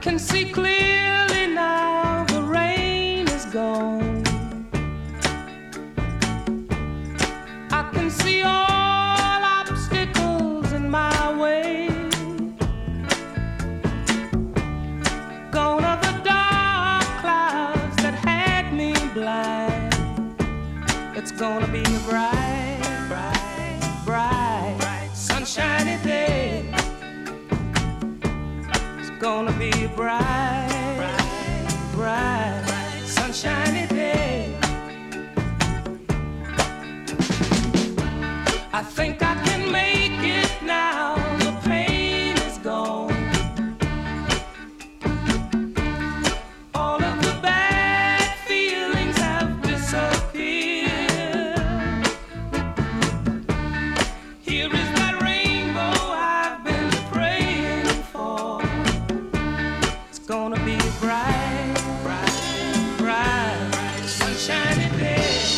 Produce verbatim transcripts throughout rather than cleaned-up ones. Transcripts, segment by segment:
can see clearly now, the rain is gone. I can see all obstacles in my way. Gone are the dark clouds that had me blind. It's gonna be a bright, bright, bright, bright, sunshiny day. It's gonna be a bright, bright, bright, bright, sunshiny day. I think I can make it now. The pain is gone. All of the bad feelings have disappeared. Here is that rainbow I've been praying for. It's gonna be a bright, bright, bright, bright, sunshiny day.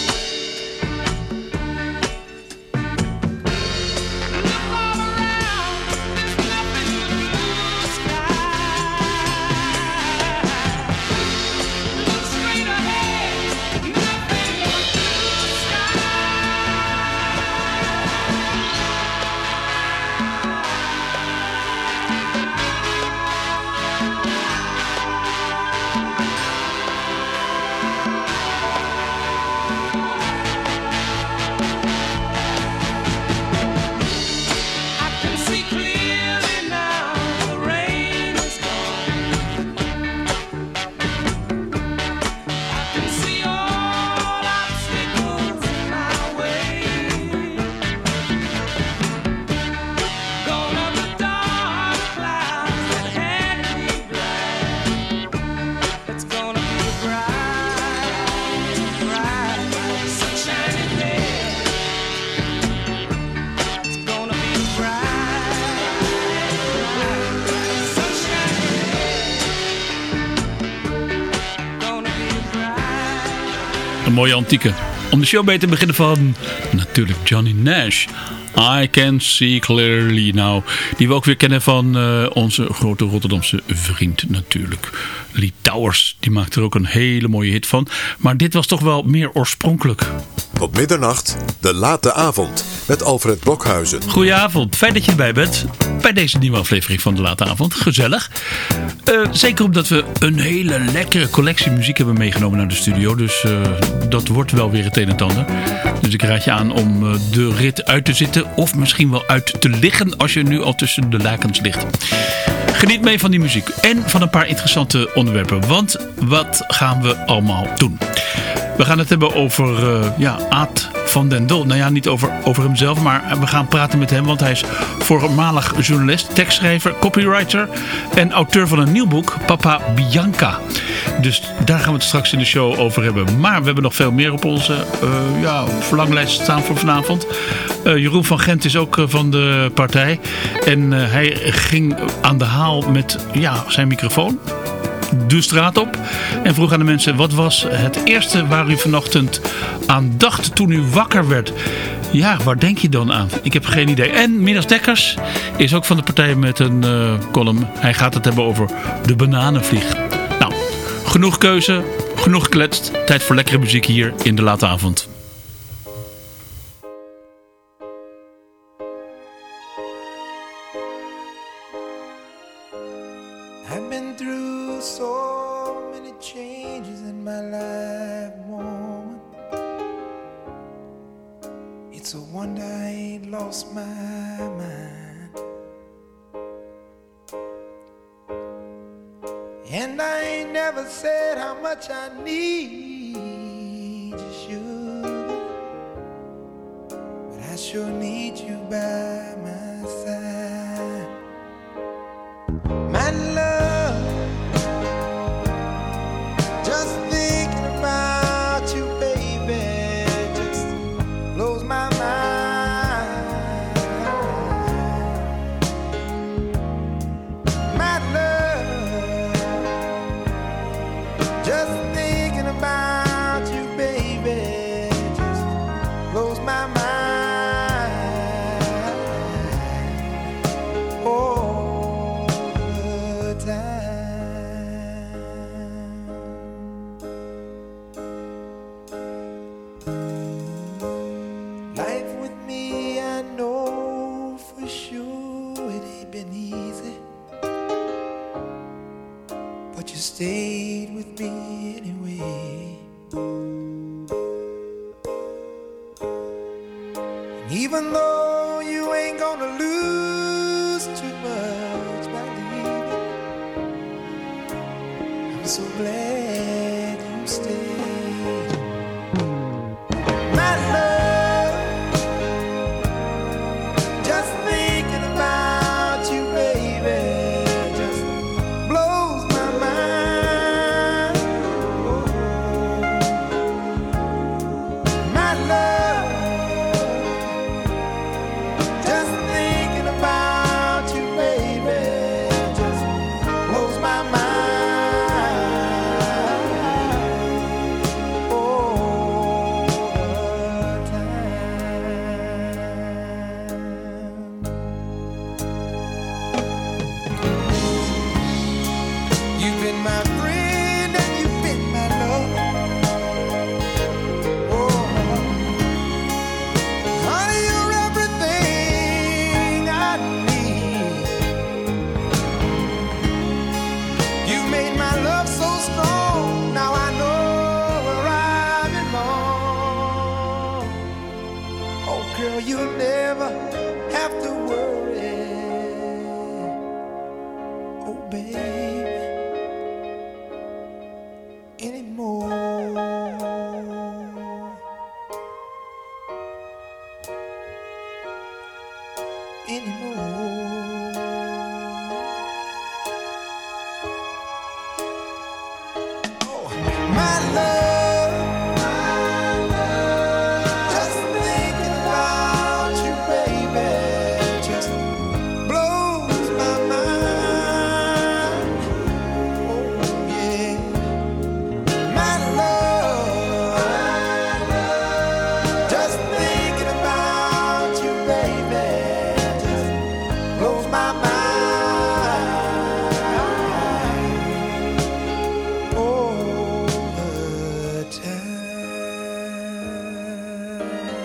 Een mooie antieke. Om de show mee te beginnen van natuurlijk Johnny Nash. I Can See Clearly Now. Die we ook weer kennen van uh, onze grote Rotterdamse vriend natuurlijk. Lee Towers. Die maakt er ook een hele mooie hit van. Maar dit was toch wel meer oorspronkelijk. Tot middernacht, de late avond met Alfred Blokhuizen. Goedenavond, fijn dat je erbij bent bij deze nieuwe aflevering van de late avond. Gezellig. Uh, zeker omdat we een hele lekkere collectie muziek hebben meegenomen naar de studio. Dus uh, dat wordt wel weer het een en het ander. Dus ik raad je aan om uh, de rit uit te zitten of misschien wel uit te liggen als je nu al tussen de lakens ligt. Geniet mee van die muziek en van een paar interessante onderwerpen. Want wat gaan we allemaal doen? We gaan het hebben over uh, ja, Aad van den Dol. Nou ja, niet over, over hemzelf, maar we gaan praten met hem. Want hij is voormalig journalist, tekstschrijver, copywriter en auteur van een nieuw boek, Papa Bianca. Dus daar gaan we het straks in de show over hebben. Maar we hebben nog veel meer op onze uh, ja, verlanglijst staan voor vanavond. Uh, Jeroen van Gent is ook uh, van de partij. En uh, hij ging aan de haal met ja, zijn microfoon de straat op en vroeg aan de mensen: wat was het eerste waar u vanochtend aan dacht toen u wakker werd? Ja, waar denk je dan aan? Ik heb geen idee. En Midas Dekkers is ook van de partij met een uh, column. Hij gaat het hebben over de bananenvlieg. Nou, genoeg keuze, genoeg gekletst. Tijd voor lekkere muziek hier in de late avond. I've been through so many changes in my life, woman. It's a wonder I ain't lost my mind. And I ain't never said how much I need you, sugar. But I sure need you by my side. My love, just thinking about you, baby, just blows my mind. My love, just thinking about you, baby, just blows my mind. stayed with me anyway. And even though you ain't gonna lose too much by leaving, I'm so glad you stayed. My love, just thinking about you, baby, just blows my mind. Oh, my love, just thinking about you, baby, just blows my mind. You've been my friend and you've been my love. Oh, honey, you're everything I need. You made my love so strong. Now I know where I belong. Oh, girl, you'll never have to worry. Oh, baby, anymore. Anymore. Oh, my love, my love, just thinking about you, baby, just blows my mind. Oh, yeah. My love, just thinking about you, baby, just blows my mind. All the time.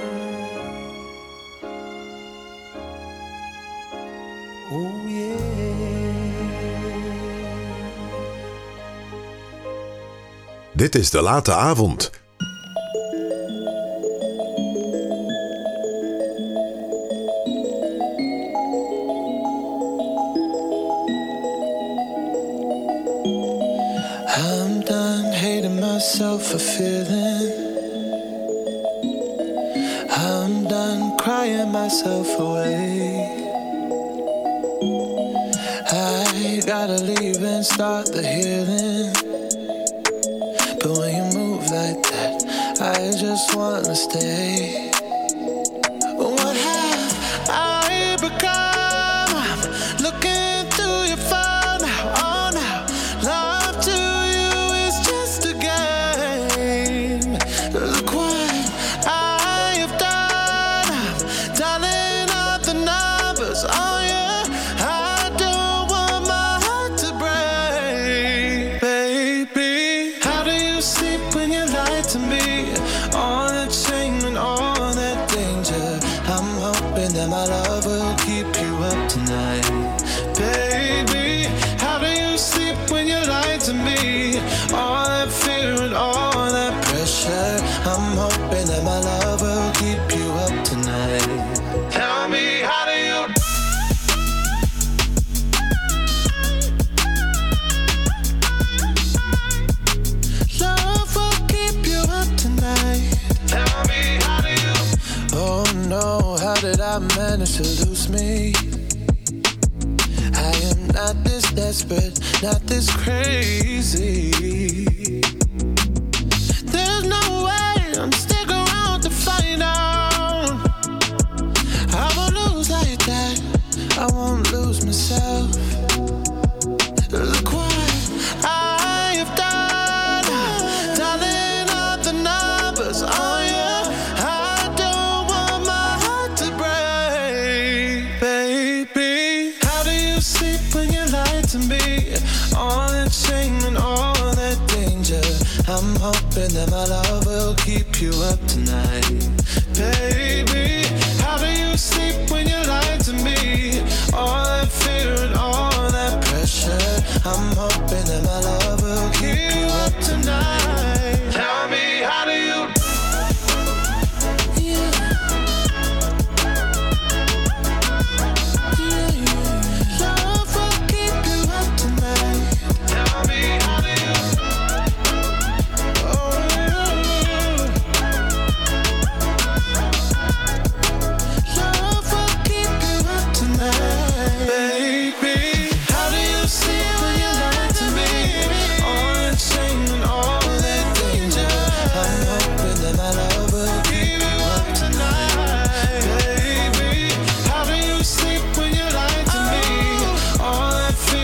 Oh, yeah. Dit is De Late Avond. I'm done hating myself for feeling. I'm done crying myself away. I gotta leave and start the healing. But when you move like that, I just wanna stay. What have I become? I'm looking through your phone now, oh now. Love to you is just a game. Look what I have done. I'm dialing up the numbers, oh yeah. I don't want my heart to break, baby. How do you sleep when you lie to me? All that shame and all that danger. I'm hoping that my love will keep you up tonight, baby. How do you sleep when you lie to me? All that fear and all that pressure. I'm hoping that my love will keep you up tonight. Tell me, how do you? Love will keep you up tonight. Tell me, how do you? Oh no, how did I manage to lose me? I am not this desperate, not this crazy. There's no way I'm sticking around to find out. I won't lose like that, I won't lose myself. Look what I have done, dialing up the numbers, oh yeah. I don't want my heart to break, baby. How do you sleep when you lie to me? All that shame and all that danger. I'm hoping that my love will keep you up tonight, baby. How do you sleep when you lie to me? All that fear and all that pressure. I'm hoping that my love will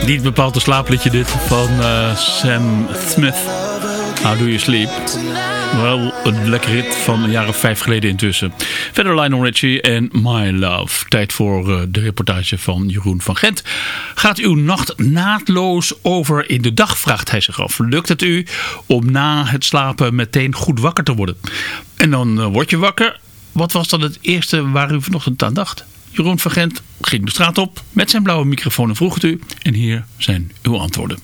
Niet bepaald een slaapliedje dit van uh, Sam Smith. How Do You Sleep? Wel een lekker hit van een jaar of vijf geleden intussen. Verder Lionel Richie en My Love. Tijd voor uh, de reportage van Jeroen van Gent. Gaat uw nacht naadloos over in de dag, vraagt hij zich af. Lukt het u om na het slapen meteen goed wakker te worden? En dan uh, word je wakker. Wat was dan het eerste waar u vanochtend aan dacht? Jeroen van Gent ging de straat op met zijn blauwe microfoon en vroeg het u. En hier zijn uw antwoorden.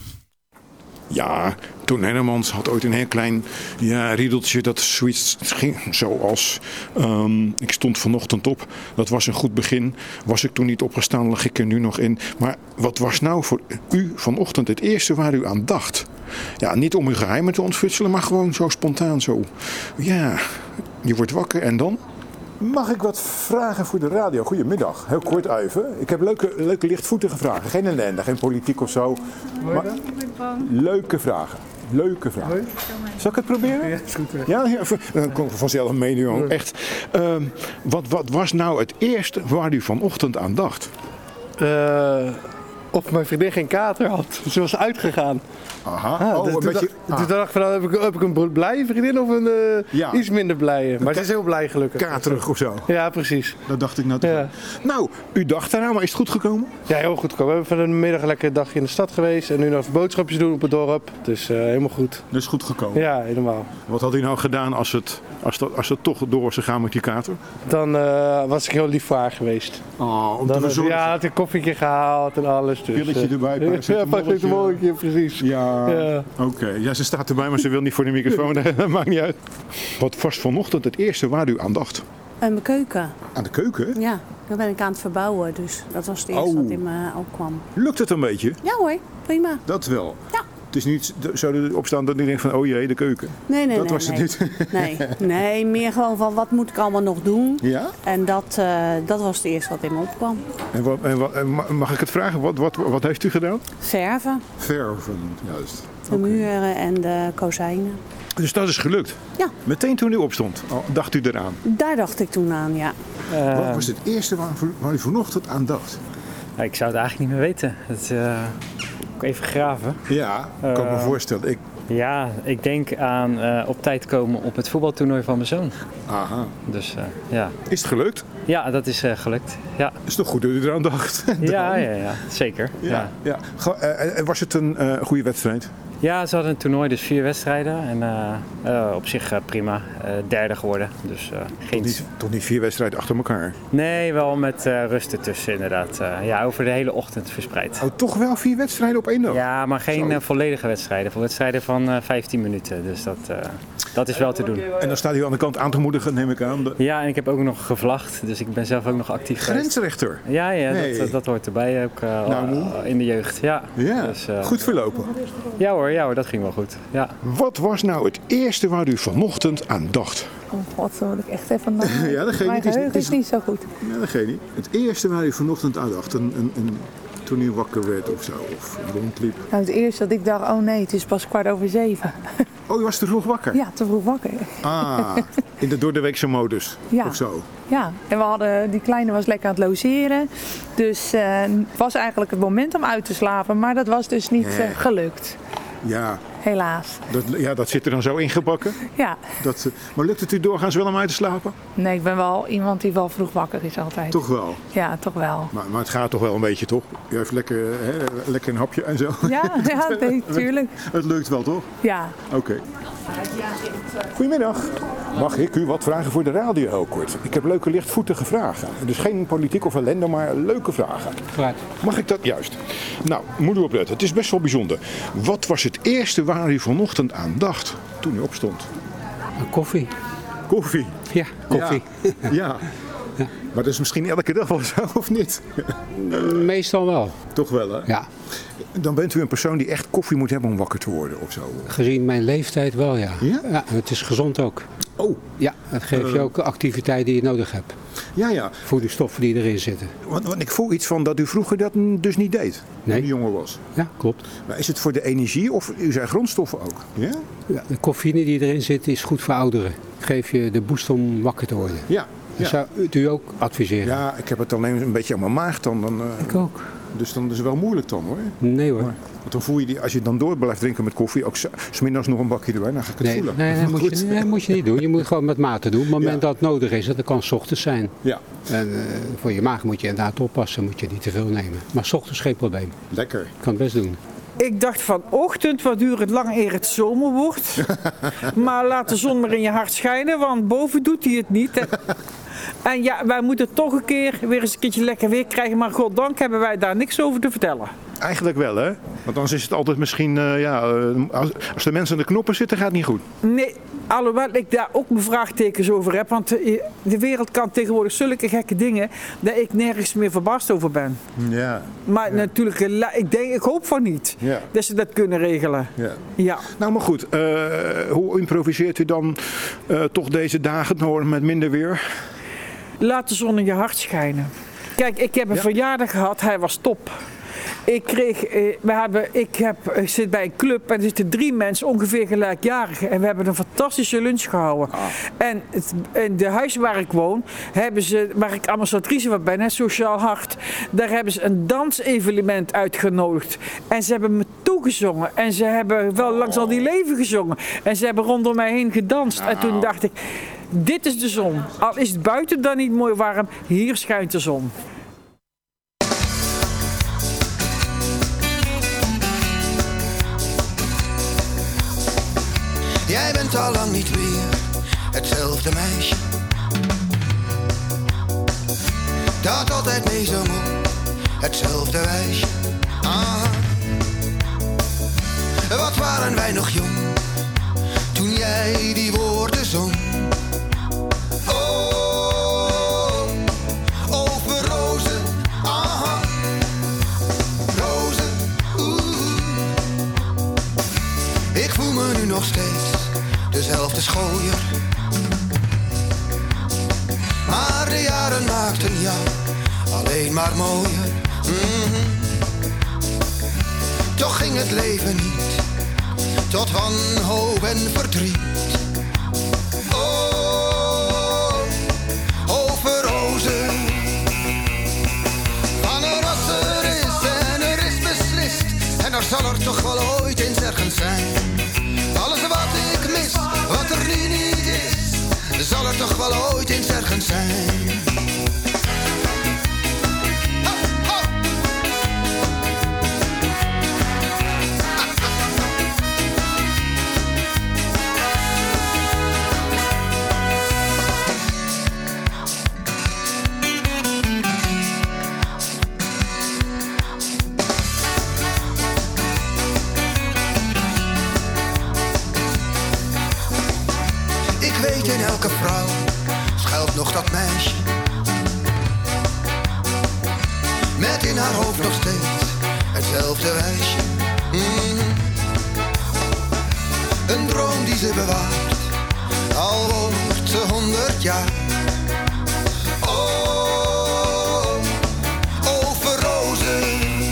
Ja, Toon Hermans had ooit een heel klein ja, riedeltje dat zoiets ging. Zoals, um, ik stond vanochtend op, dat was een goed begin. Was ik toen niet opgestaan, lag ik er nu nog in. Maar wat was nou voor u vanochtend het eerste waar u aan dacht? Ja, niet om uw geheimen te ontfutselen, maar gewoon zo spontaan zo. Ja, je wordt wakker en dan? Mag ik wat vragen voor de radio? Goedemiddag, heel kort even. Ik heb leuke, leuke lichtvoetige vragen. Geen ellende, geen politiek of zo. Maar leuke vragen. Leuke vragen. Zal ik het proberen? Ja, is goed. Ja, ja, ik kon vanzelf meedoen. Echt. Uh, wat, wat was nou het eerste waar u vanochtend aan dacht? Uh, of mijn vriendin geen kater had. Ze was uitgegaan. Aha. Ah, oh, dus een toen, beetje, dacht, ah. toen dacht ik van, heb ik, heb ik een blije vriendin of een uh, ja. iets minder blije? Maar ze is heel blij gelukkig. Katerig of zo? Ja, precies. Dat dacht ik nou toch. Ja. Nou, u dacht daarna, maar is het goed gekomen? Ja, heel goed gekomen. We hebben vanmiddag een lekker dagje in de stad geweest. En nu nog even boodschapjes doen op het dorp. Dus uh, helemaal goed. Dat is goed gekomen? Ja, helemaal. Wat had u nou gedaan als het, als dat, als het toch door was gegaan met die kater? Dan uh, was ik heel lief voor haar geweest. Oh, om dan te verzorgen? Ja, had een koffietje gehaald en alles. Dus, pilletje uh, erbij, ja, paracetamoletje, precies. Ja, ja. oké. Okay. Ja, ze staat erbij, maar ze wil niet voor de microfoon. Dat maakt niet uit. Wat was vanochtend het eerste waar u aan dacht? Aan mijn keuken. Aan de keuken? Ja, daar ben ik aan het verbouwen. Dus dat was het eerste oh. wat in me opkwam. Lukt het een beetje? Ja hoor, prima. Dat wel? Ja. Het is niet zo erop staan dat u denkt van, oh jee, de keuken. Nee, nee, dat nee. was nee. het niet. Nee, nee, meer gewoon van wat moet ik allemaal nog doen. Ja? En dat, uh, dat was het eerste wat in me opkwam. En, wat, en, wat, en mag ik het vragen? Wat, wat, wat heeft u gedaan? Verven. Verven, juist. De okay. muren en de kozijnen. Dus dat is gelukt? Ja. Meteen toen u opstond, dacht u eraan? Daar dacht ik toen aan, ja. Uh, wat was het eerste waar, waar u vanochtend aan dacht? Nou, ik zou het eigenlijk niet meer weten. Het, uh, ook even graven. Ja, ik kan uh, me voorstellen. Ik... Ja, ik denk aan uh, op tijd komen op het voetbaltoernooi van mijn zoon. Aha. Dus uh, ja. Is het gelukt? Ja, dat is uh, gelukt. Ja. Is toch goed dat u eraan dacht? ja, ja, ja, zeker. Ja, ja. Ja. Uh, was het een uh, goede wedstrijd? Ja, ze hadden een toernooi, dus vier wedstrijden. En uh, uh, op zich uh, prima. Uh, derde geworden. Dus, uh, geen... toch, niet, toch niet vier wedstrijden achter elkaar? Nee, wel met uh, rust ertussen inderdaad. Uh, ja, over de hele ochtend verspreid. Oh, toch wel vier wedstrijden op één dag? Ja, maar geen uh, volledige wedstrijden. Voor wedstrijden van uh, vijftien minuten. Dus dat, uh, dat is wel te doen. En dan staat u aan de kant aan te moedigen, neem ik aan. De... Ja, en ik heb ook nog gevlagd. Dus ik ben zelf ook nog actief geweest. Grensrechter? Ja, ja nee. dat, dat hoort erbij ook uh, nou, in de jeugd. Ja, ja. Dus, uh, goed verlopen? Ja hoor, ja hoor, dat ging wel goed. Ja. Wat was nou het eerste waar u vanochtend aan dacht? Oh god, daar moet ik echt even naar. Ja, dat geeft Mijn niet. geheugen is niet zo goed. Ja, dat geeft niet. Het eerste waar u vanochtend aan dacht, een, een, een, toen u wakker werd of zo, of rondliep? Nou, het eerste dat ik dacht, oh nee, het is pas kwart over zeven. Oh, u was te vroeg wakker? Ja, te vroeg wakker. Ah, in de doordeweekse modus ja. of zo? Ja, en we hadden, die kleine was lekker aan het logeren. Dus uh, het was eigenlijk het moment om uit te slapen, maar dat was dus niet uh, gelukt. Ja. Helaas. Dat, ja, dat zit er dan zo ingebakken? Ja. Dat, maar lukt het u doorgaans wel om uit te slapen? Nee, ik ben wel iemand die wel vroeg wakker is altijd. Toch wel? Ja, toch wel. Maar, maar het gaat toch wel een beetje, toch? U heeft lekker, hè, lekker een hapje en zo. Ja, ja nee, tuurlijk. Het lukt wel, toch? Ja. Oké. Okay. Goedemiddag. Mag ik u wat vragen voor de radio heel kort? Ik heb leuke lichtvoetige vragen. Dus geen politiek of ellende, maar leuke vragen. Right. Mag ik dat? Juist. Nou, moet u opletten. Het is best wel bijzonder. Wat was het eerste waar u vanochtend aan dacht toen u opstond? Koffie. Koffie? Ja, koffie. Ja. ja. Ja. Maar dat is misschien elke dag wel zo, of niet? Meestal wel. Toch wel, hè? Ja. Dan bent u een persoon die echt koffie moet hebben om wakker te worden, of zo? Gezien mijn leeftijd wel, ja. Ja? Ja, het is gezond ook. Oh. Ja, het geeft uh, je ook activiteit die je nodig hebt. Ja, ja. Voor de stoffen die erin zitten. Want, want ik voel iets van dat u vroeger dat dus niet deed, nee. toen u jonger was. Ja, klopt. Maar is het voor de energie of u zijn grondstoffen ook? Ja? Ja, de cafeïne die erin zit is goed voor ouderen. Geef je de boost om wakker te worden. Ja. Dat ja. zou u ook adviseren? Ja, ik heb het alleen een beetje aan mijn maag dan. dan uh... Ik ook. Dus dan is het wel moeilijk dan hoor. Nee hoor. Maar, want dan voel je die, als je dan door blijft drinken met koffie, ook 's- 's middags nog een bakje erbij, dan ga ik het Nee, voelen. nee, dat moet je, nee, dat moet je niet doen. Je moet gewoon met mate doen. Op het moment Ja. dat het nodig is, dat kan 's ochtends zijn. Ja. En uh, voor je maag moet je inderdaad oppassen, moet je niet te veel nemen. Maar 's ochtends geen probleem. Lekker. Je kan het best doen. Ik dacht vanochtend, wat duurt het lang eer het zomer wordt. Maar laat de zon maar in je hart schijnen, want boven doet hij het niet. En, en ja, wij moeten toch een keer weer eens een keertje lekker weer krijgen. Maar goddank hebben wij daar niks over te vertellen. Eigenlijk wel hè. Want anders is het altijd misschien, uh, ja, uh, als, als de mensen aan de knoppen zitten gaat het niet goed. Nee, alhoewel ik daar ook mijn vraagtekens over heb. Want de, de wereld kan tegenwoordig zulke gekke dingen dat ik nergens meer verbaasd over ben. Ja. Maar ja. natuurlijk, ik denk, ik hoop van niet Ja. dat ze dat kunnen regelen. Ja. Ja. Nou maar goed, uh, hoe improviseert u dan uh, toch deze dagen door met minder weer? Laat de zon in je hart schijnen. Kijk, ik heb een Ja. verjaardag gehad, hij was top. Ik, kreeg, eh, we hebben, ik, heb, ik zit bij een club en er zitten drie mensen ongeveer gelijkjarigen. En we hebben een fantastische lunch gehouden. Ah. En het, in de huis waar ik woon, hebben ze, waar ik ambassadrice van ben, hè, Sociaal Hart. Daar hebben ze een dansevenement uitgenodigd. En ze hebben me toegezongen. En ze hebben wel langs al die leven gezongen. En ze hebben rondom mij heen gedanst. En toen dacht ik, dit is de zon. Al is het buiten dan niet mooi warm, hier schijnt de zon. Jij bent al lang niet meer hetzelfde meisje dat altijd mee zong op hetzelfde wijsje. Ah. Wat waren wij nog jong toen jij die woorden zong. Oh, over rozen, aha, rozen, oeh. Ik voel me nu nog steeds dezelfde schooier, maar de jaren maakten jou alleen maar mooier. Mm-hmm. Toch ging het leven niet tot wanhoop en verdriet. Oh, over rozen. Van er als er is en er is beslist, en er zal er toch wel ooit eens ergens zijn. Alles wat ik mis, wat er nu niet is, zal er toch wel ooit eens ergens zijn. In elke vrouw schuilt nog dat meisje, met in haar hoofd nog steeds hetzelfde wijsje. Mm-hmm. Een droom die ze bewaart, al wordt ze honderd jaar. Oh, over rozen.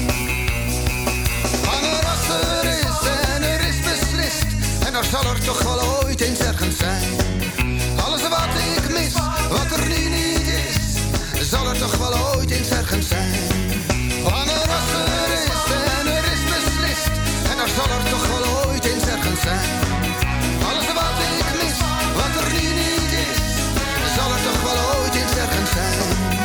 Van er als er is en er is beslist, en er zal er toch wel ooit eens ergens zijn. Alles wat ik mis, wat er nu niet is, zal er toch wel ooit eens ergens zijn. Wanneer als er is en er is beslist, en er zal er toch wel ooit eens ergens zijn. Alles wat ik mis, wat er nu niet is, zal er toch wel ooit eens ergens zijn.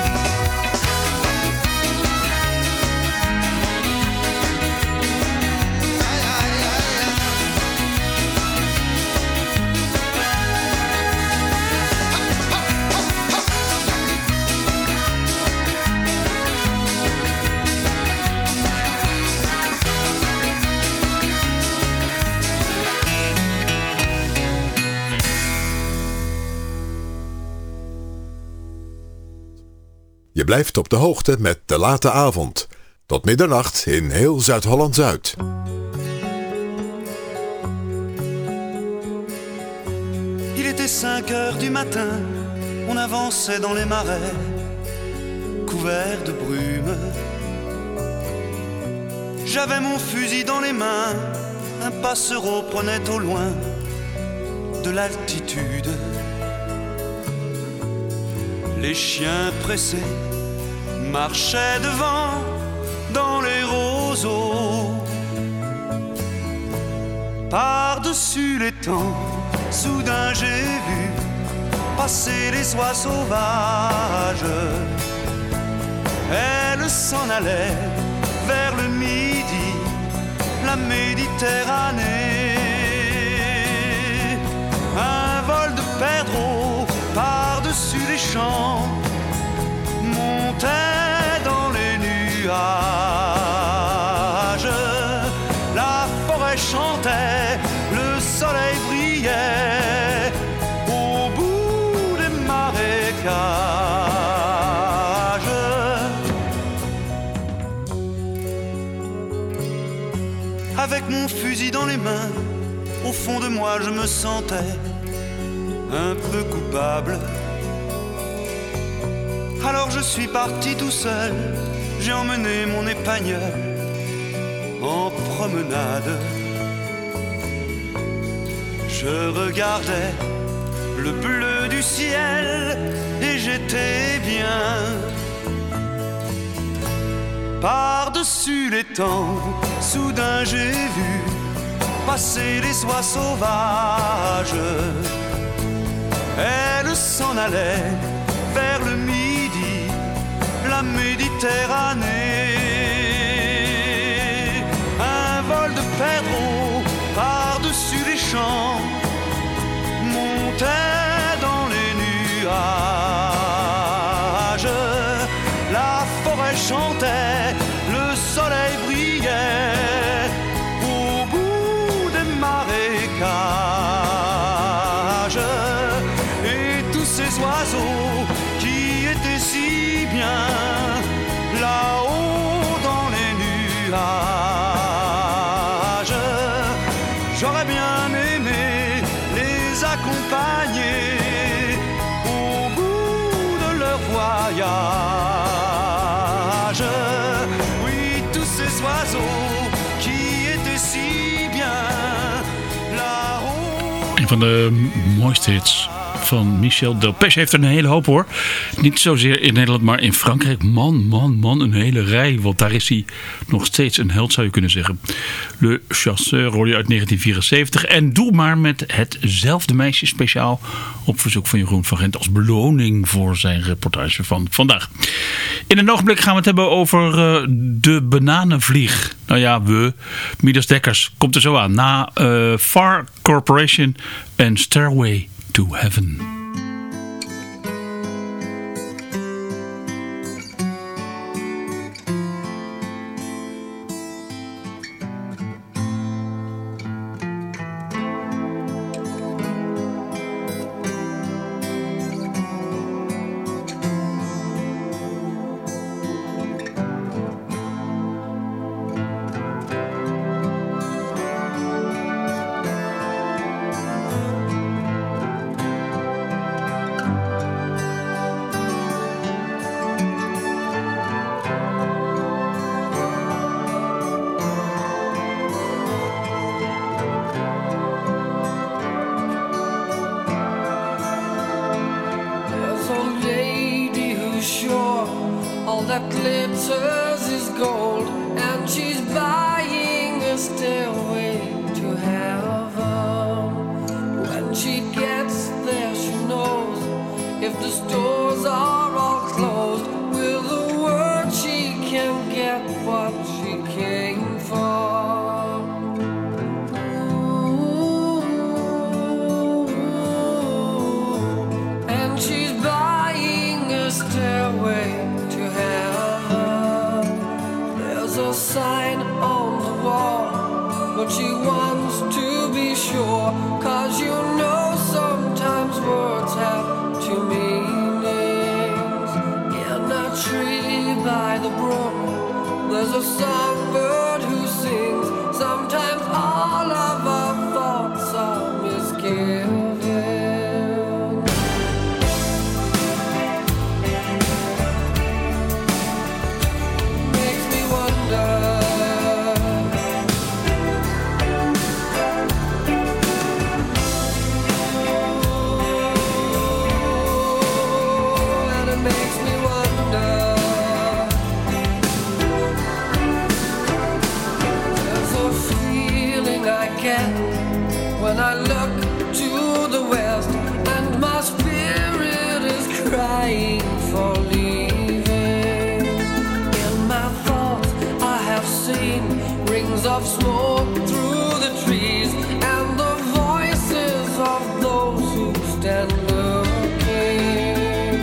Je blijft op de hoogte met De Late Avond. Tot middernacht in heel Zuid-Holland-Zuid. Il était cinq heures du matin, on avançait dans les marais, couverts de brume. J'avais mon fusil dans les mains, un passereau prenait au loin de l'altitude. Les chiens pressés marchaient devant dans roseaux. Par-dessus les temps, soudain j'ai vu passer les oies sauvages. Elle s'en allait vers le midi, la Méditerranée. Un vol de perdreaux par-dessus les champs montait dans les nuages. La forêt chantait, le soleil brillait au bout des marécages. Avec mon fusil dans les mains, au fond de moi je me sentais un peu coupable. Alors je suis parti tout seul, j'ai emmené mon épagneul en promenade. Je regardais le bleu du ciel et j'étais bien. Par-dessus les temps, soudain j'ai vu passer les oies sauvages. Elle s'en allait vers le midi, la Méditerranée. Un vol de perdreaux par-dessus les champs montait dans les nuages. La forêt chantait, le soleil brillait au bout des marécages. Et tous ces oiseaux qui étaient si bien là-haut dans les nuages, j'aurais bien aimé les accompagner au bout de leur voyage. Oui, tous ces oiseaux qui étaient si bien là-haut. Een van de mooiste hits van Michel Delpech. Heeft er een hele hoop hoor. Niet zozeer in Nederland, maar in Frankrijk. Man, man, man, een hele rij. Want daar is hij nog steeds een held, zou je kunnen zeggen. Le Chasseur hoor je uit negentien vierenzeventig. En doe maar met hetzelfde meisje speciaal op verzoek van Jeroen van Gent als beloning voor zijn reportage van vandaag. In een ogenblik gaan we het hebben over uh, de bananenvlieg. Nou ja, we, Midas Dekkers, komt er zo aan. Na uh, Far Corporation en Stairway to Heaven. That glitters is gold, and she's buying a stairway to heaven. When she gets there, she knows if the stores are all closed, with a word she can get what she came for. Ooh, and she's buying a stairway. A sign on the wall, but she wants to be sure, 'cause you know sometimes words have two meanings. In a tree by the brook, there's a songbird who sings. Sometimes all of our thoughts are misgiven. Makes me wonder. of smoke through the trees and the voices of those who stand looking.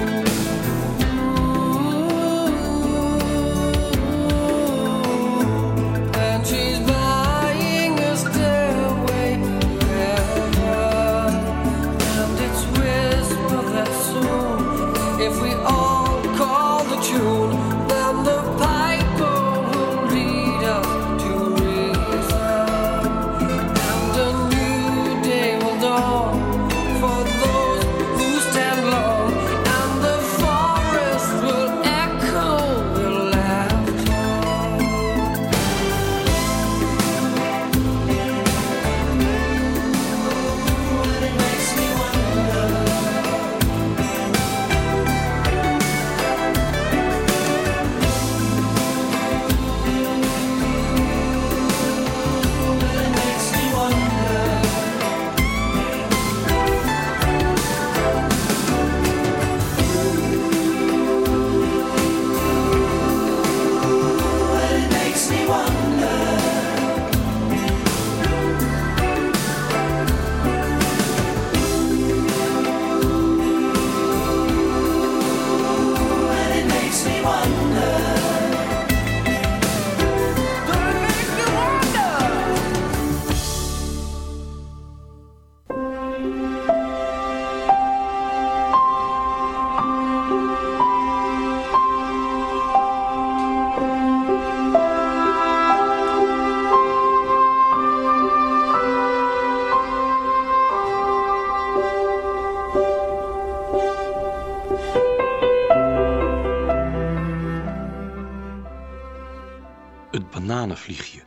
And she's buying a stairway to heaven, and it's whispered that soon, if we all call the tune, then the piper will lead us to reason, and a new day will dawn for those who stand long, and the forest will echo with laughter. It makes me wonder. It makes me wonder. It makes me wonder. It makes me wonder. It makes me wonder. Het bananenvliegje.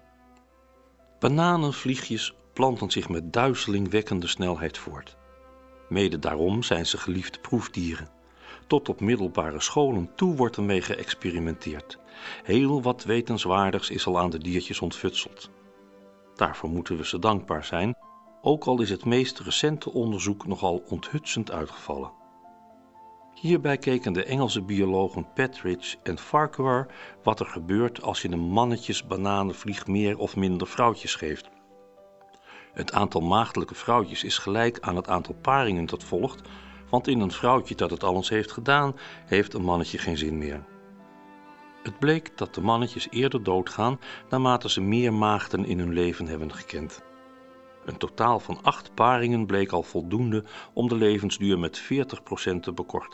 Bananenvliegjes planten zich met duizelingwekkende snelheid voort. Mede daarom zijn ze geliefde proefdieren. Tot op middelbare scholen toe wordt ermee geëxperimenteerd. Heel wat wetenswaardigs is al aan de diertjes ontfutseld. Daarvoor moeten we ze dankbaar zijn, ook al is het meest recente onderzoek nogal onthutsend uitgevallen. Hierbij keken de Engelse biologen Patridge en Farquhar wat er gebeurt als je een mannetjes bananenvlieg meer of minder vrouwtjes geeft. Het aantal maagdelijke vrouwtjes is gelijk aan het aantal paringen dat volgt, want in een vrouwtje dat het al eens heeft gedaan, heeft een mannetje geen zin meer. Het bleek dat de mannetjes eerder doodgaan naarmate ze meer maagden in hun leven hebben gekend. Een totaal van acht paringen bleek al voldoende om de levensduur met veertig procent te bekorten.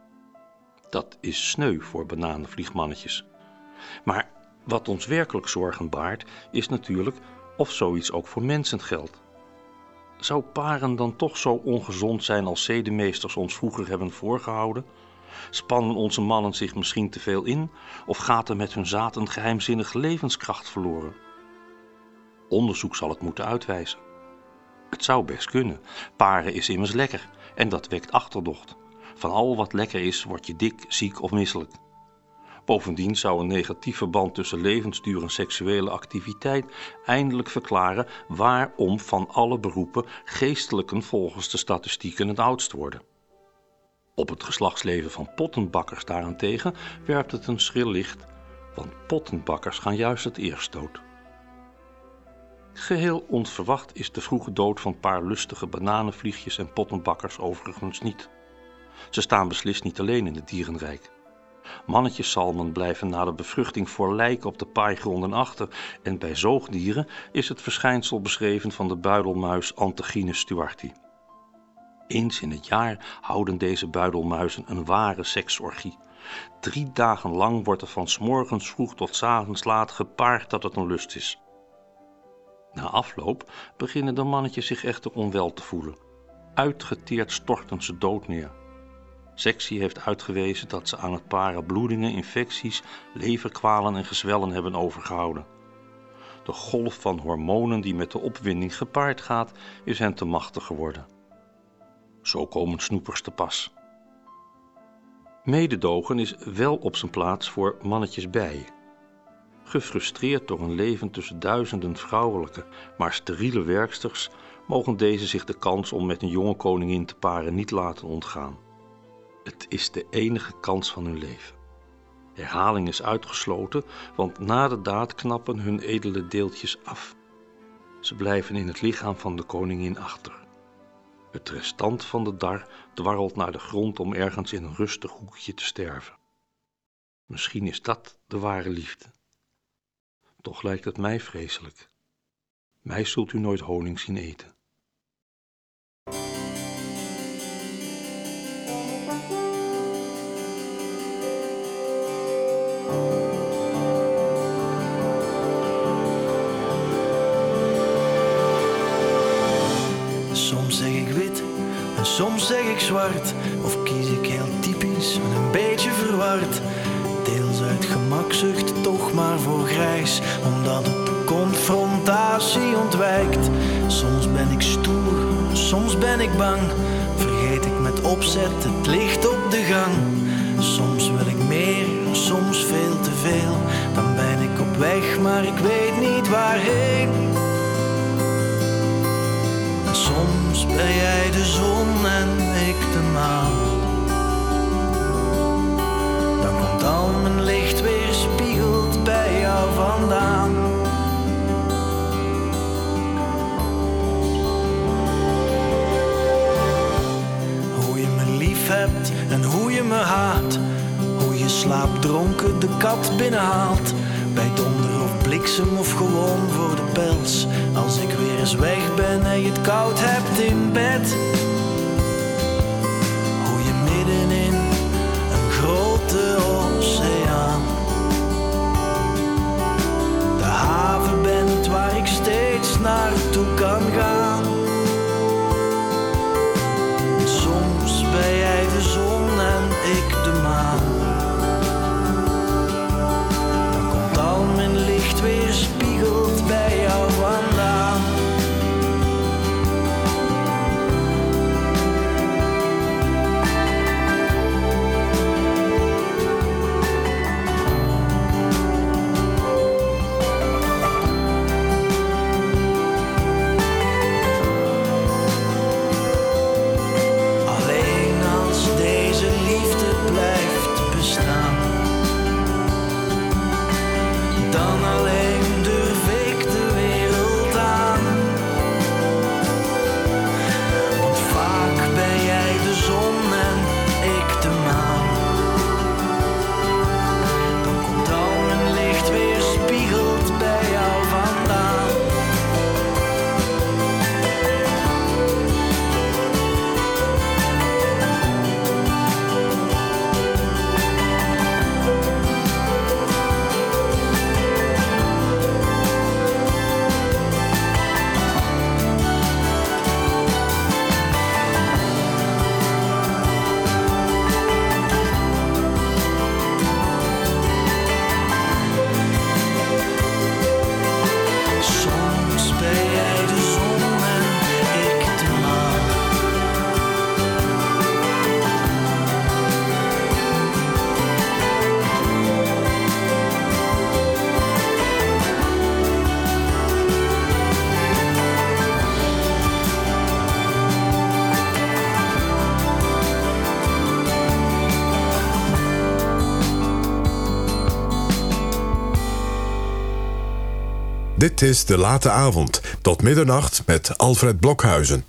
Dat is sneu voor bananenvliegmannetjes. Maar wat ons werkelijk zorgen baart, is natuurlijk of zoiets ook voor mensen geldt. Zou paren dan toch zo ongezond zijn als zedemeesters ons vroeger hebben voorgehouden? Spannen onze mannen zich misschien te veel in, of gaat er met hun zaad een geheimzinnige levenskracht verloren? Onderzoek zal het moeten uitwijzen. Het zou best kunnen. Paren is immers lekker en dat wekt achterdocht. Van al wat lekker is, word je dik, ziek of misselijk. Bovendien zou een negatief verband tussen levensduur en seksuele activiteit eindelijk verklaren waarom van alle beroepen geestelijken volgens de statistieken het oudst worden. Op het geslachtsleven van pottenbakkers daarentegen werpt het een schril licht, want pottenbakkers gaan juist het eerst dood. Geheel onverwacht is de vroege dood van een paar lustige bananenvliegjes en pottenbakkers overigens niet. Ze staan beslist niet alleen in het dierenrijk. Mannetjesalmen blijven na de bevruchting voor lijken op de paaigronden achter en bij zoogdieren is het verschijnsel beschreven van de buidelmuis Anthechinus stuarti. Eens in het jaar houden deze buidelmuizen een ware seksorgie. Drie dagen lang wordt er van 's morgens vroeg tot 's avonds laat gepaard dat het een lust is. Na afloop beginnen de mannetjes zich echter onwel te voelen. Uitgeteerd storten ze dood neer. Sectie heeft uitgewezen dat ze aan het paren bloedingen, infecties, leverkwalen en gezwellen hebben overgehouden. De golf van hormonen die met de opwinding gepaard gaat, is hen te machtig geworden. Zo komen snoepers te pas. Mededogen is wel op zijn plaats voor mannetjes bijen. Gefrustreerd door een leven tussen duizenden vrouwelijke, maar steriele werksters, mogen deze zich de kans om met een jonge koningin te paren niet laten ontgaan. Het is de enige kans van hun leven. Herhaling is uitgesloten, want na de daad knappen hun edele deeltjes af. Ze blijven in het lichaam van de koningin achter. Het restant van de dar dwarrelt naar de grond om ergens in een rustig hoekje te sterven. Misschien is dat de ware liefde. Toch lijkt het mij vreselijk. Mij zult u nooit honing zien eten. Soms zeg ik wit en soms zeg ik zwart. Of kies ik heel typisch en een beetje verward. Deels uit gemakzucht, toch maar voor grijs. Omdat het de confrontatie ontwijkt. Soms ben ik stoer, soms ben ik bang. Vergeet ik met opzet het licht op de gang. Soms wil ik meer, soms veel te veel. Dan ben ik op weg, maar ik weet niet waarheen. Soms ben jij de zon en ik de maan. Dan komt al mijn licht weer spiegeld bij jou vandaan. Hoe je me lief hebt en hoe je me haat. Hoe je slaapdronken de kat binnenhaalt. Bij donder of bliksem of gewoon voor de pels. Als ik weer eens weg ben en je het koud hebt in bed. Hoe je middenin een grote oceaan de haven bent waar ik steeds naartoe kan gaan. En soms ben jij de zon en ik de maan. Al mijn licht weer spiegelt bij jou vandaan. Alleen als deze liefde blijft bestaan. Dan alleen durf ik de wereld aan. Want vaak ben jij de zon en ik de maan. Dan komt al mijn licht weer spiegeld bij jou vandaan. Soms ben jij de zon en ik de maan. Dit is De Late Avond, tot middernacht met Alfred Blokhuizen.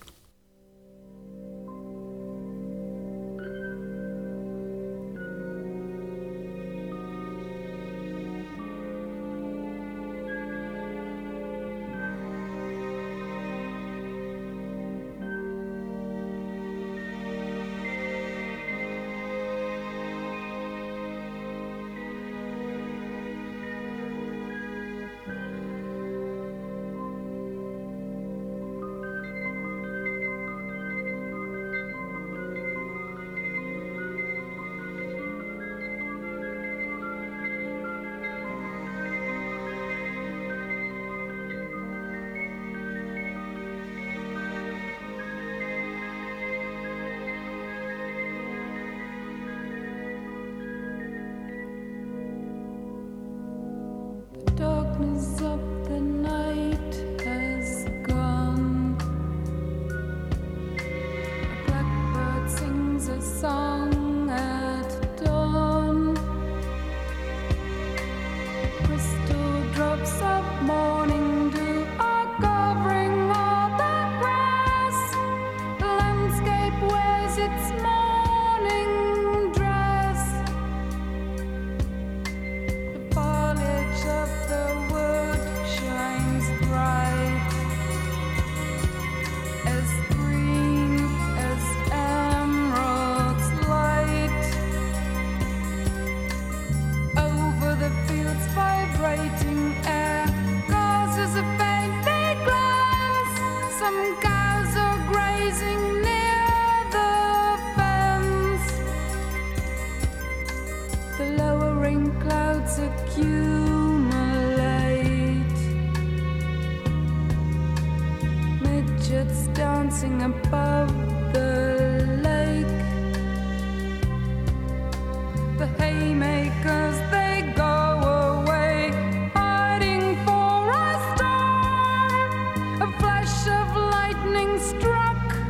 lowering clouds accumulate, midgets dancing above the lake. The haymakers, they go away, hiding for a star. A flash of lightning struck.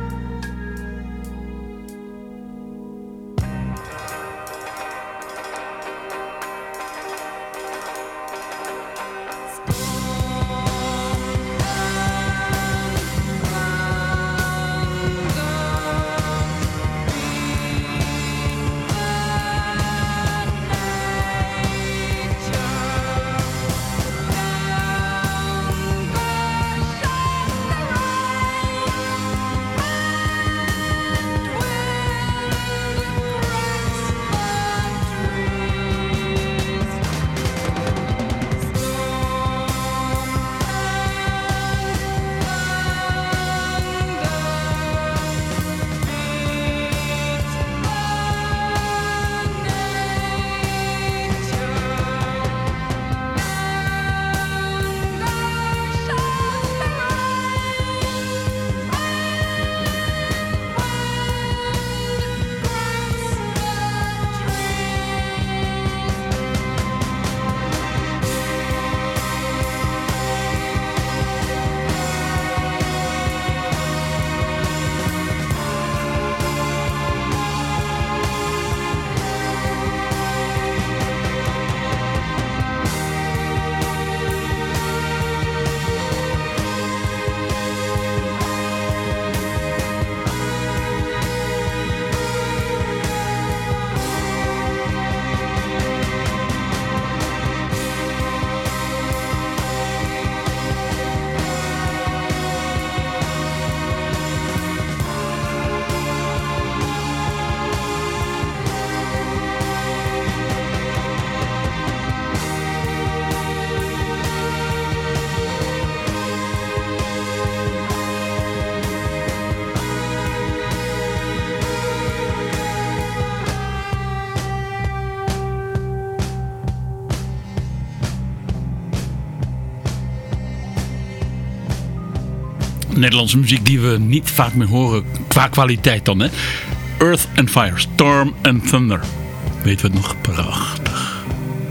Nederlandse muziek die we niet vaak meer horen qua kwaliteit dan, hè? Earth and Fire, Storm and Thunder. Weet we het nog? Prachtig.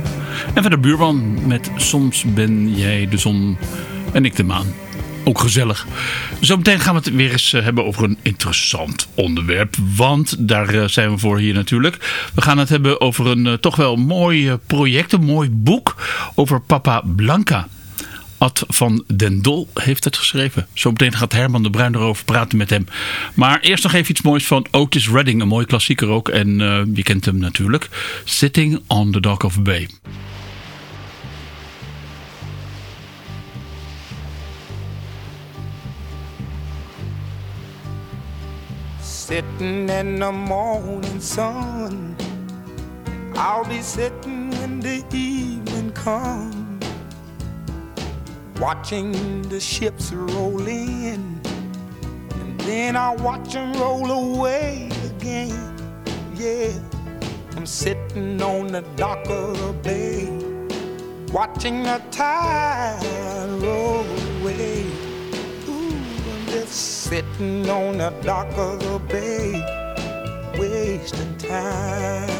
En verder Buurman met Soms ben jij de zon en ik de maan. Ook gezellig. Zometeen gaan we het weer eens hebben over een interessant onderwerp. Want daar zijn we voor hier natuurlijk. We gaan het hebben over een uh, toch wel mooi project. Een mooi boek over Papa Blanca. Ad van den Dol heeft het geschreven. Zometeen gaat Herman de Bruin erover praten met hem. Maar eerst nog even iets moois van Otis Redding. Een mooi klassieker ook. En uh, je kent hem natuurlijk. Sitting on the Dock of a Bay. Sitting in the morning sun, I'll be sitting when the evening comes, watching the ships roll in, and then I'll watch them roll away again. Yeah, I'm sitting on the dock of the bay, watching the tide roll away. Just sitting on the dock of the bay, wasting time.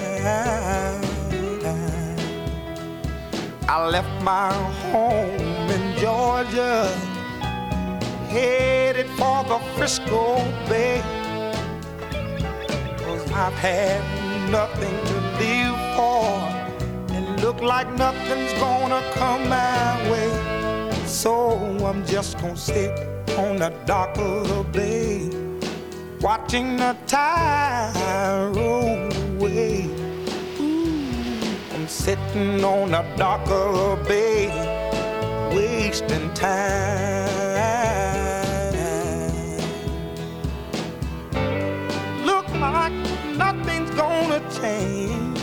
I left my home in Georgia, headed for the Frisco Bay, 'cause I've had nothing to live for, and look like nothing's gonna come my way. So I'm just gonna sit on the dock of the bay, watching the tide roll away. Ooh, I'm sitting on the dock of the bay, wasting time. Look like nothing's gonna change,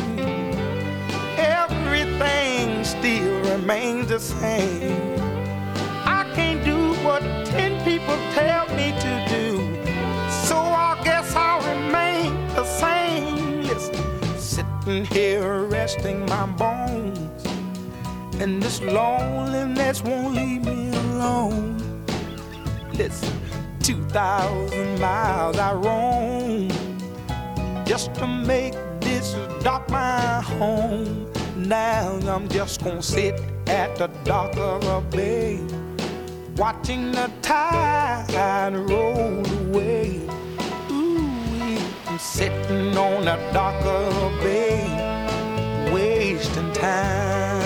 everything still remains the same. I can't do what ten people tell me to do, so I guess I'll remain the same. Listen, sit here resting my bones, and this loneliness won't leave me alone. Listen, two thousand miles I roam just to make this dock my home. Now I'm just gonna sit at the dock of a bay, watching the tide roll away. Ooh, I'm sitting on the dock of a bay, wasting time.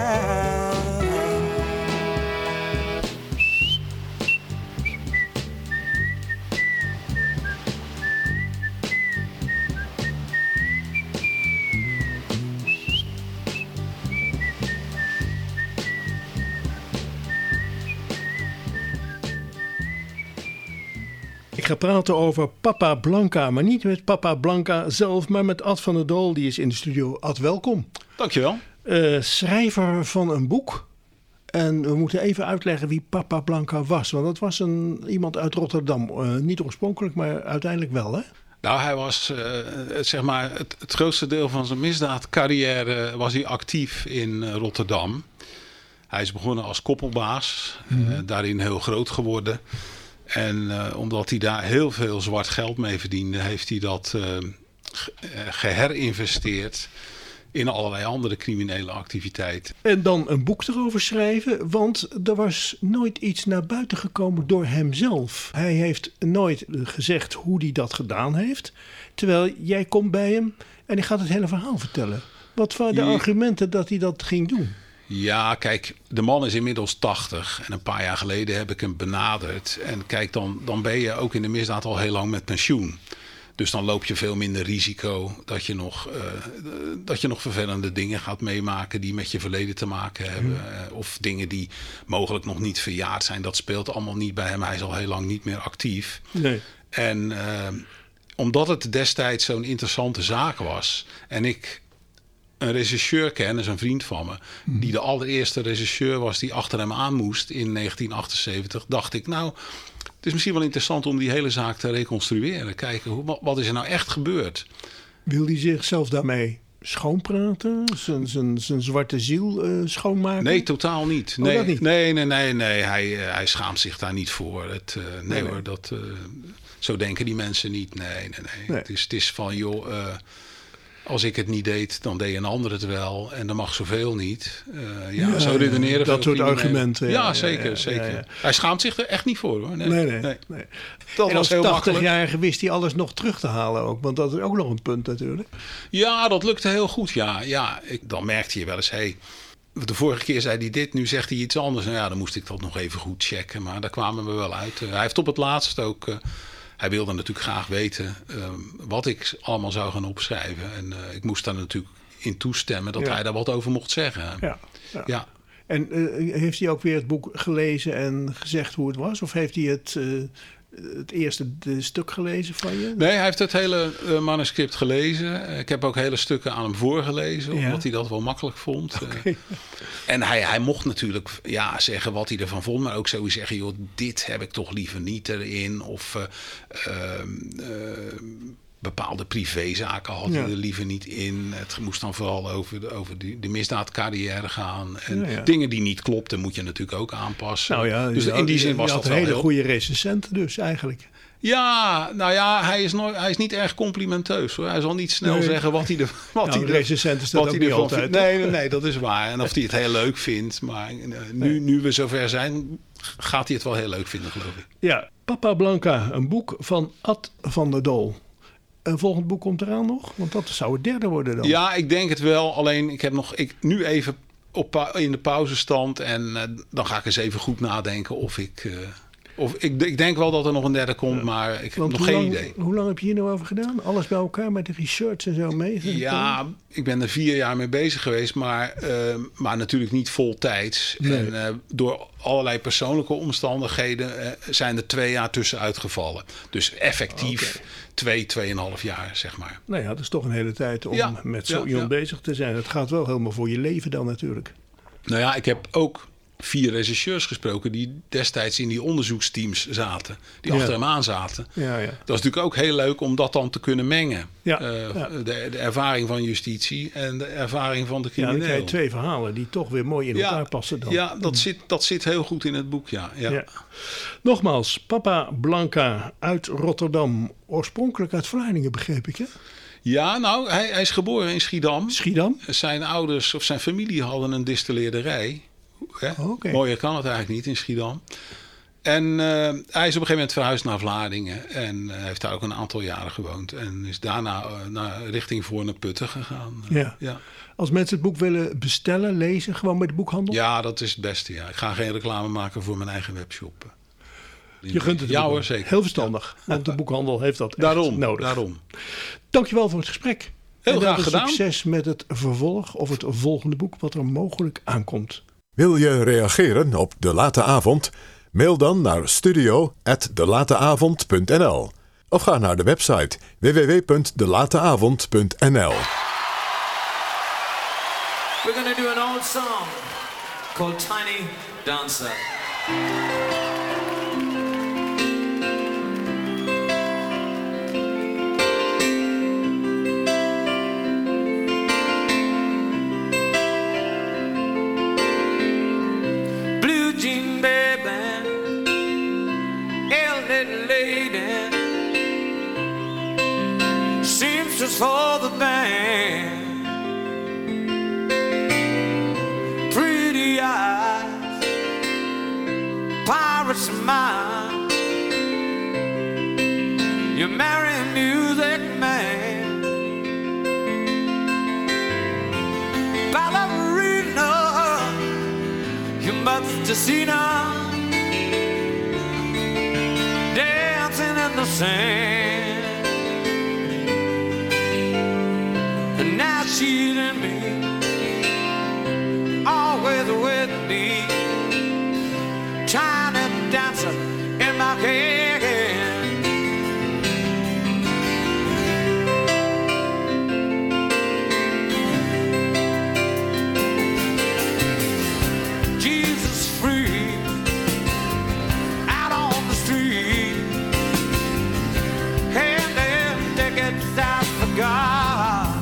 Ik ga praten over Papa Blanca, maar niet met Papa Blanca zelf, maar met Ad van der Doel. Die is in de studio. Ad, welkom. Dankjewel. Uh, schrijver van een boek. En we moeten even uitleggen wie Papa Blanca was. Want dat was een, iemand uit Rotterdam. Uh, niet oorspronkelijk, maar uiteindelijk wel, hè? Nou, hij was, uh, zeg maar, het, het grootste deel van zijn misdaadcarrière was hij actief in uh, Rotterdam. Hij is begonnen als koppelbaas, mm-hmm. uh, daarin heel groot geworden. En uh, omdat hij daar heel veel zwart geld mee verdiende, heeft hij dat uh, ge- uh, geherinvesteerd in allerlei andere criminele activiteiten. En dan een boek erover schrijven, want er was nooit iets naar buiten gekomen door hemzelf. Hij heeft nooit gezegd hoe hij dat gedaan heeft, terwijl jij komt bij hem en hij gaat het hele verhaal vertellen. Wat waren de argumenten dat hij dat ging doen? Ja, kijk, de man is inmiddels tachtig en een paar jaar geleden heb ik hem benaderd. En kijk, dan, dan ben je ook in de misdaad al heel lang met pensioen. Dus dan loop je veel minder risico dat je nog, uh, dat je nog vervelende dingen gaat meemaken die met je verleden te maken hebben. Uh, of dingen die mogelijk nog niet verjaard zijn. Dat speelt allemaal niet bij hem. Hij is al heel lang niet meer actief. Nee. En uh, omdat het destijds zo'n interessante zaak was en ik een regisseur ken, is een vriend van me, mm. die de allereerste regisseur was die achter hem aan moest in negentien achtenzeventig, dacht ik, nou, het is misschien wel interessant om die hele zaak te reconstrueren. Kijken, hoe, wat is er nou echt gebeurd? Wil hij zichzelf daarmee schoonpraten? Zijn, zijn, zijn zwarte ziel uh, schoonmaken? Nee, totaal niet. Oh, nee, dat niet? nee, nee, nee, nee. Hij, uh, hij schaamt zich daar niet voor. Het, uh, nee, nee hoor, nee. Dat, uh, zo denken die mensen niet. Nee, nee, nee. nee. Het, is, het is van, joh, uh, als ik het niet deed, dan deed een ander het wel. En dan mag zoveel niet. Uh, ja, ja, zo redeneren. Dat soort argumenten. Ja, ja, ja zeker. Ja, ja, zeker. ja, ja. Hij schaamt zich er echt niet voor, hoor. Nee, nee, nee. nee. nee. Dat en als was heel tachtigjarige wist hij alles nog terug te halen ook. Want dat is ook nog een punt natuurlijk. Ja, dat lukte heel goed, ja. ja ik, dan merkte je wel eens, hey, de vorige keer zei hij dit, nu zegt hij iets anders. Nou ja, dan moest ik dat nog even goed checken. Maar daar kwamen we wel uit. Uh, hij heeft op het laatst ook... Uh, Hij wilde natuurlijk graag weten uh, wat ik allemaal zou gaan opschrijven. En uh, ik moest daar natuurlijk in toestemmen dat ja. hij daar wat over mocht zeggen. Ja, ja. ja. En uh, heeft hij ook weer het boek gelezen en gezegd hoe het was? Of heeft hij het, uh, het eerste de stuk gelezen van je? Nee, hij heeft het hele uh, manuscript gelezen. Ik heb ook hele stukken aan hem voorgelezen, ja. omdat hij dat wel makkelijk vond. Okay. Uh, en hij, hij mocht natuurlijk ja, zeggen wat hij ervan vond, maar ook zoiets zeggen, joh, dit heb ik toch liever niet erin. Of uh, uh, uh, bepaalde privézaken had hij ja. er liever niet in. Het moest dan vooral over de, over die, de misdaadcarrière gaan. En ja, ja. dingen die niet klopten moet je natuurlijk ook aanpassen. Nou ja, dus in die zin was dat een wel hele heel... goede recensent dus eigenlijk. Ja, nou ja, hij is, nooit, hij is niet erg complimenteus, hoor. Hij zal niet snel nee. zeggen wat hij er wat nou, hij de recensent is dat ook niet altijd. Vindt. Nee, nee, nee, dat is waar. En of hij het heel leuk vindt. Maar uh, nu, nee. nu we zover zijn, gaat hij het wel heel leuk vinden, geloof ik. Ja, Papa Blanca, een boek van Ad van der Doel. Een volgend boek komt eraan nog? Want dat zou het derde worden dan. Ja, ik denk het wel. Alleen ik heb nog ik, nu even op, in de pauzestand. En uh, dan ga ik eens even goed nadenken of ik... Uh, Of ik, ik denk wel dat er nog een derde komt, maar ik heb nog geen lang, idee. Hoe lang heb je hier nou over gedaan? Alles bij elkaar met de research en zo mee? Ja, ik ben er vier jaar mee bezig geweest, maar, uh, maar natuurlijk niet voltijds. Nee. En uh, door allerlei persoonlijke omstandigheden uh, zijn er twee jaar tussenuit gevallen. Dus effectief okay. twee, tweeënhalf jaar, zeg maar. Nou ja, dat is toch een hele tijd om ja, met zo ja, iemand ja. bezig te zijn. Het gaat wel helemaal voor je leven dan natuurlijk. Nou ja, ik heb ook vier regisseurs gesproken die destijds in die onderzoeksteams zaten. Die Ja. achter hem aan zaten. Ja, ja. Dat is natuurlijk ook heel leuk om dat dan te kunnen mengen. Ja, Uh, ja. De, de ervaring van justitie en de ervaring van de Ja, dan crimineel. krijg je twee verhalen die toch weer mooi in Ja, elkaar passen dan. Ja, dat zit, dat zit heel goed in het boek, ja. ja. Ja. Nogmaals, Papa Blanca uit Rotterdam. Oorspronkelijk uit Vlaardingen, begreep ik, hè? Ja, nou, hij, hij is geboren in Schiedam. Schiedam? Zijn ouders of zijn familie hadden een distilleerderij. Hè? Okay. Mooier kan het eigenlijk niet in Schiedam. En uh, hij is op een gegeven moment verhuisd naar Vlaardingen. En uh, heeft daar ook een aantal jaren gewoond. En is daarna uh, naar, richting voor naar Putten gegaan. Uh, Ja. ja. Als mensen het boek willen bestellen, lezen, gewoon bij de boekhandel? Ja, dat is het beste. Ja. Ik ga geen reclame maken voor mijn eigen webshop. Je gunt het ja, ook hoor, wel. zeker. Heel verstandig, want de boekhandel heeft dat echt Daarom, nodig. daarom. Dankjewel voor het gesprek. Heel en graag veel gedaan. Succes met het vervolg of het volgende boek wat er mogelijk aankomt. Wil je reageren op De Late Avond? Mail dan naar studio at delateavond punt n l of ga naar de website w w w punt delateavond punt n l. We're gonna do an old song called Tiny Dancer. Blue jean baby, elderly lady, seamstress for the band. Pretty eyes, pirates of mine. You marry a music man, ballerina, you must have seen her dancing in the sand. And now she's in me, always with me, trying to dance in my head. Jesus free, out on the street, handing tickets out for God.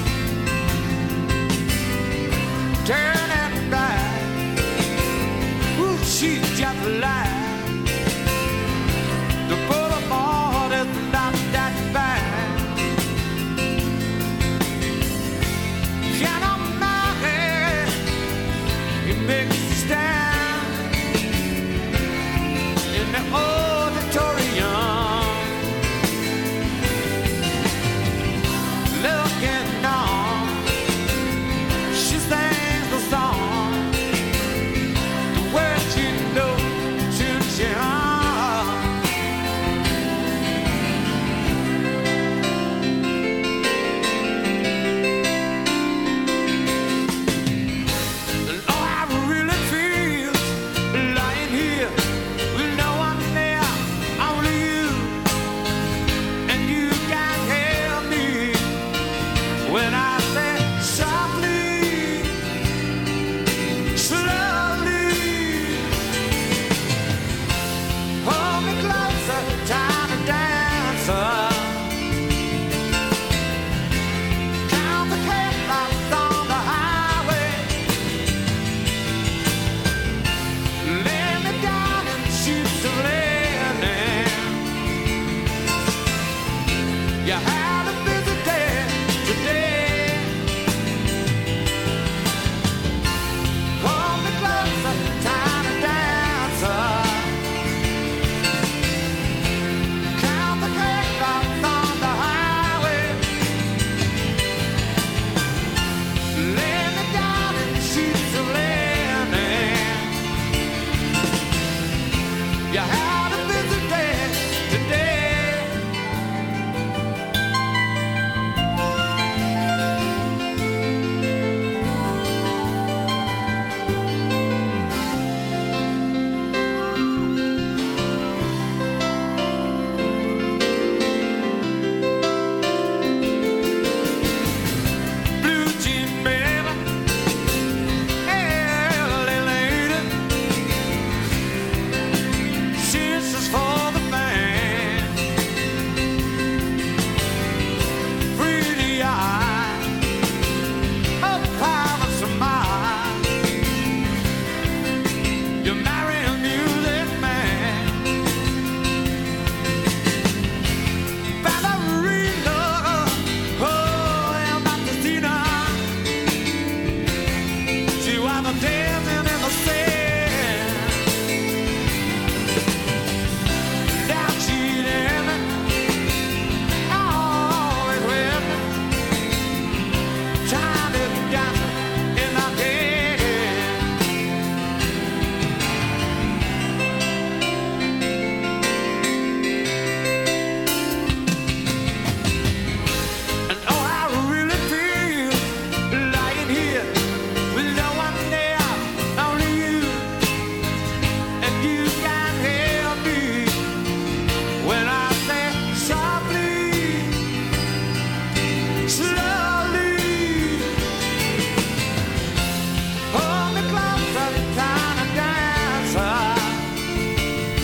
Turning back, ooh, she's just like the boulevard is not that bad. Can I marry? He makes a stand in the auditorium, looking on. She sings the song, the words she knows, she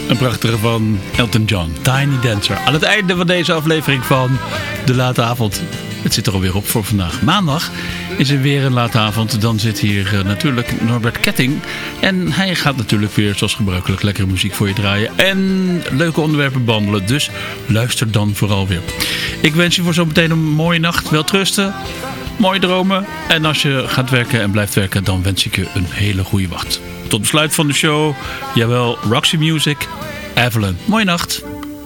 Een prachtige van Elton John, Tiny Dancer. Aan het einde van deze aflevering van De Late Avond. Het zit er alweer op voor vandaag. Maandag is er weer een late avond. Dan zit hier uh, natuurlijk Norbert Ketting. En hij gaat natuurlijk weer zoals gebruikelijk lekkere muziek voor je draaien. En leuke onderwerpen behandelen. Dus luister dan vooral weer. Ik wens je voor zometeen een mooie nacht. Welterusten. Mooie dromen. En als je gaat werken en blijft werken, dan wens ik je een hele goede wacht. Tot besluit van de show. Jawel, Roxy Music. Evelyn. Mooie nacht.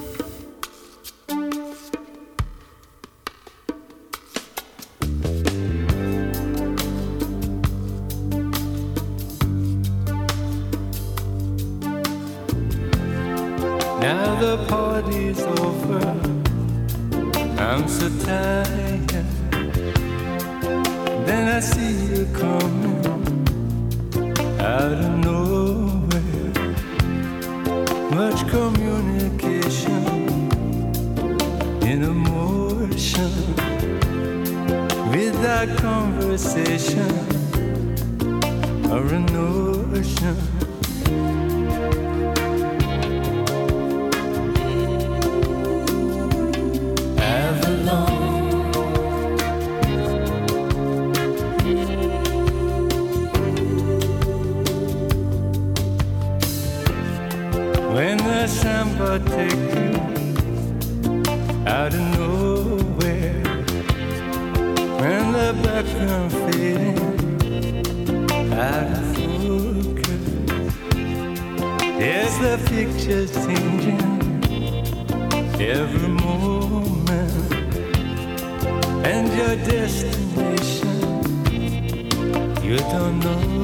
Now the party's over, I'm so tired. Then I see you coming out of nowhere. Much communication in emotion, without conversation or a notion. When the samba take you out of nowhere, when the background fading out of focus, there's the pictures changing every moment, and your destination you don't know.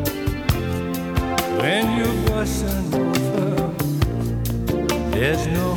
When you're busting over, there's no